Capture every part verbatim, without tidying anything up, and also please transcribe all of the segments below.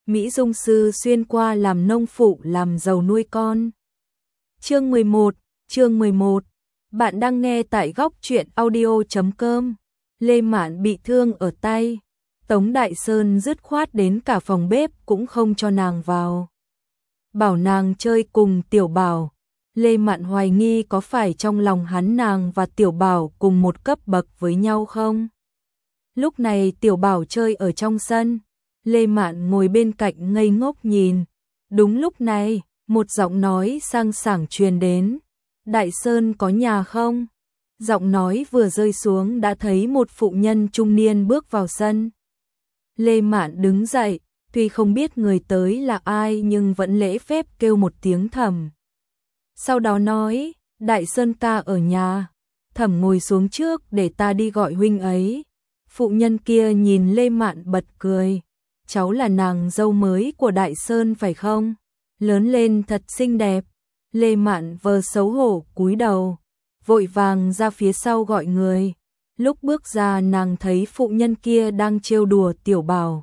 Mỹ Dung sư xuyên qua làm nông phụ làm giàu nuôi con. Chương mười một, chương mười một. Bạn đang nghe tại góc truyện audio chấm com. Lê Mạn bị thương ở tay, Tống Đại Sơn dứt khoát đến cả phòng bếp cũng không cho nàng vào. Bảo nàng chơi cùng Tiểu Bảo. Lê Mạn hoài nghi có phải trong lòng hắn nàng và Tiểu Bảo cùng một cấp bậc với nhau không? Lúc này Tiểu Bảo chơi ở trong sân, Lê Mạn ngồi bên cạnh ngây ngốc nhìn. Đúng lúc này, một giọng nói sang sảng truyền đến. Đại Sơn có nhà không? Giọng nói vừa rơi xuống đã thấy một phụ nhân trung niên bước vào sân. Lê Mạn đứng dậy, tuy không biết người tới là ai nhưng vẫn lễ phép kêu một tiếng Thẩm. Sau đó nói, Đại Sơn ca ở nhà, Thẩm ngồi xuống trước để ta đi gọi huynh ấy. Phụ nhân kia nhìn Lê Mạn bật cười, cháu là nàng dâu mới của Đại Sơn phải không? Lớn lên thật xinh đẹp. Lê Mạn vờ xấu hổ cúi đầu, vội vàng ra phía sau gọi người. Lúc bước ra nàng thấy phụ nhân kia đang trêu đùa Tiểu Bảo.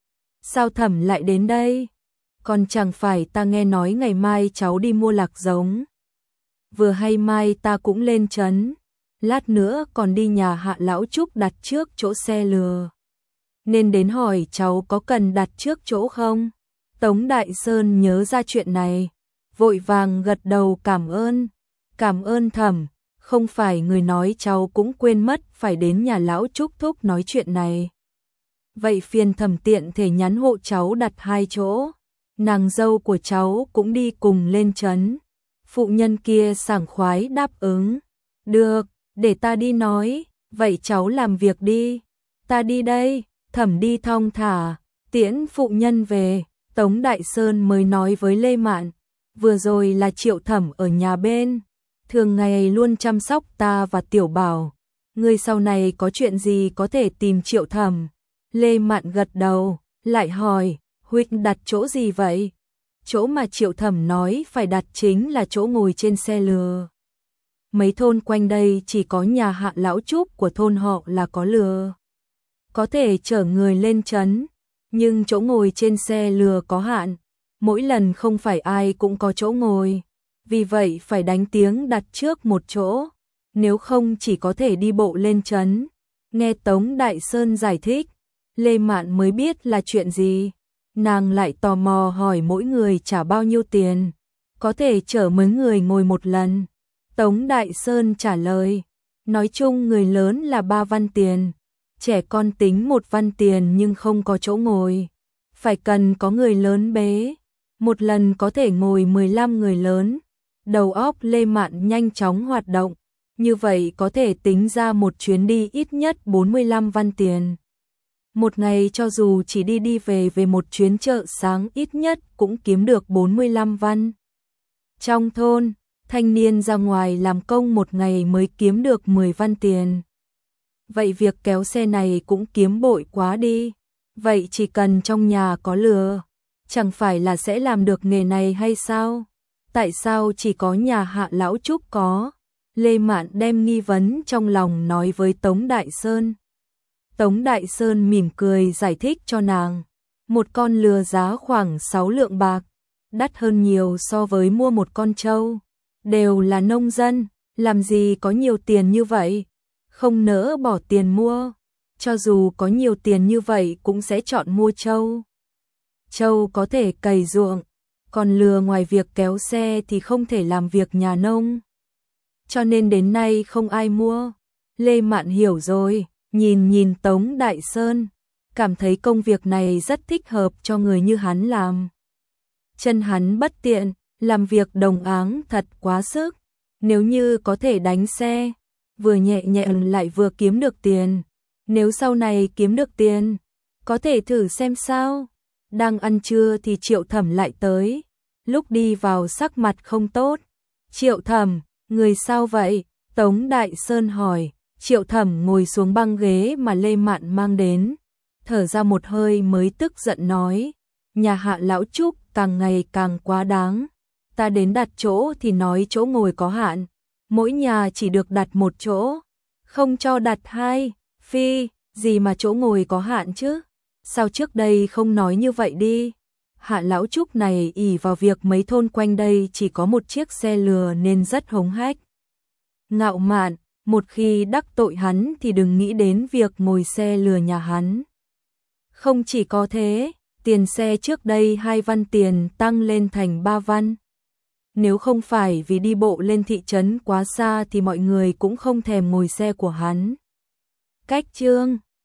Sao Thẩm lại đến đây? Còn chẳng phải ta nghe nói ngày mai cháu đi mua lạc giống. Vừa hay mai ta cũng lên trấn, lát nữa còn đi nhà Hạ lão Trúc đặt trước chỗ xe lừa. Nên đến hỏi cháu có cần đặt trước chỗ không? Tống Đại Sơn nhớ ra chuyện này, vội vàng gật đầu cảm ơn. Cảm ơn Thẩm, không phải người nói cháu cũng quên mất phải đến nhà lão Trúc thúc nói chuyện này. Vậy phiền Thẩm tiện thể nhắn hộ cháu đặt hai chỗ. Nàng dâu của cháu cũng đi cùng lên trấn. Phụ nhân kia sảng khoái đáp ứng. Được, để ta đi nói, vậy cháu làm việc đi. Ta đi đây. Thẩm đi thong thả, tiễn phụ nhân về. Tống Đại Sơn mới nói với Lê Mạn, vừa rồi là Triệu Thẩm ở nhà bên, thường ngày luôn chăm sóc ta và Tiểu Bảo. Ngươi sau này có chuyện gì có thể tìm Triệu Thẩm. Lê Mạn gật đầu, lại hỏi, huynh đặt chỗ gì vậy? Chỗ mà Triệu Thẩm nói phải đặt chính là chỗ ngồi trên xe lừa. Mấy thôn quanh đây chỉ có nhà Hạ lão Trúc của thôn họ là có lừa, có thể chở người lên trấn, nhưng chỗ ngồi trên xe lừa có hạn, mỗi lần không phải ai cũng có chỗ ngồi, vì vậy phải đánh tiếng đặt trước một chỗ, nếu không chỉ có thể đi bộ lên trấn. Nghe Tống Đại Sơn giải thích, Lê Mạn mới biết là chuyện gì, nàng lại tò mò hỏi mỗi người trả bao nhiêu tiền, có thể chở mấy người ngồi một lần. Tống Đại Sơn trả lời, nói chung người lớn là ba văn tiền, trẻ con tính một văn tiền nhưng không có chỗ ngồi, phải cần có người lớn bế, một lần có thể ngồi mười lăm người lớn. Đầu óc Lê Mạn nhanh chóng hoạt động, như vậy có thể tính ra một chuyến đi ít nhất bốn mươi lăm văn tiền. Một ngày cho dù chỉ đi đi về về một chuyến chợ sáng ít nhất cũng kiếm được bốn mươi lăm văn. Trong thôn, thanh niên ra ngoài làm công một ngày mới kiếm được mười văn tiền. Vậy việc kéo xe này cũng kiếm bội quá đi. Vậy chỉ cần trong nhà có lừa, chẳng phải là sẽ làm được nghề này hay sao? Tại sao chỉ có nhà Hạ lão Trúc có? Lê Mạn đem nghi vấn trong lòng nói với Tống Đại Sơn. Tống Đại Sơn mỉm cười giải thích cho nàng. Một con lừa giá khoảng sáu lượng bạc, đắt hơn nhiều so với mua một con trâu. Đều là nông dân, làm gì có nhiều tiền như vậy, không nỡ bỏ tiền mua. Cho dù có nhiều tiền như vậy cũng sẽ chọn mua trâu. Trâu có thể cày ruộng, còn lừa ngoài việc kéo xe thì không thể làm việc nhà nông. Cho nên đến nay không ai mua. Lê Mạn hiểu rồi, nhìn nhìn Tống Đại Sơn, cảm thấy công việc này rất thích hợp cho người như hắn làm. Chân hắn bất tiện, làm việc đồng áng thật quá sức. Nếu như có thể đánh xe, vừa nhẹ nhàng lại vừa kiếm được tiền. Nếu sau này kiếm được tiền, có thể thử xem sao. Đang ăn trưa thì Triệu Thẩm lại tới. Lúc đi vào sắc mặt không tốt. Triệu Thẩm, người sao vậy? Tống Đại Sơn hỏi. Triệu Thẩm ngồi xuống băng ghế mà Lê Mạn mang đến, thở ra một hơi mới tức giận nói, nhà Hạ lão Trúc càng ngày càng quá đáng. Ta đến đặt chỗ thì nói chỗ ngồi có hạn, mỗi nhà chỉ được đặt một chỗ, không cho đặt hai. Phi, gì mà chỗ ngồi có hạn chứ? Sao trước đây không nói như vậy đi? Hạ lão Trúc này ỷ vào việc mấy thôn quanh đây chỉ có một chiếc xe lừa nên rất hống hách. Ngạo mạn, một khi đắc tội hắn thì đừng nghĩ đến việc ngồi xe lừa nhà hắn. Không chỉ có thế, tiền xe trước đây hai văn tiền tăng lên thành ba văn. Nếu không phải vì đi bộ lên thị trấn quá xa thì mọi người cũng không thèm ngồi xe của hắn. Cách chương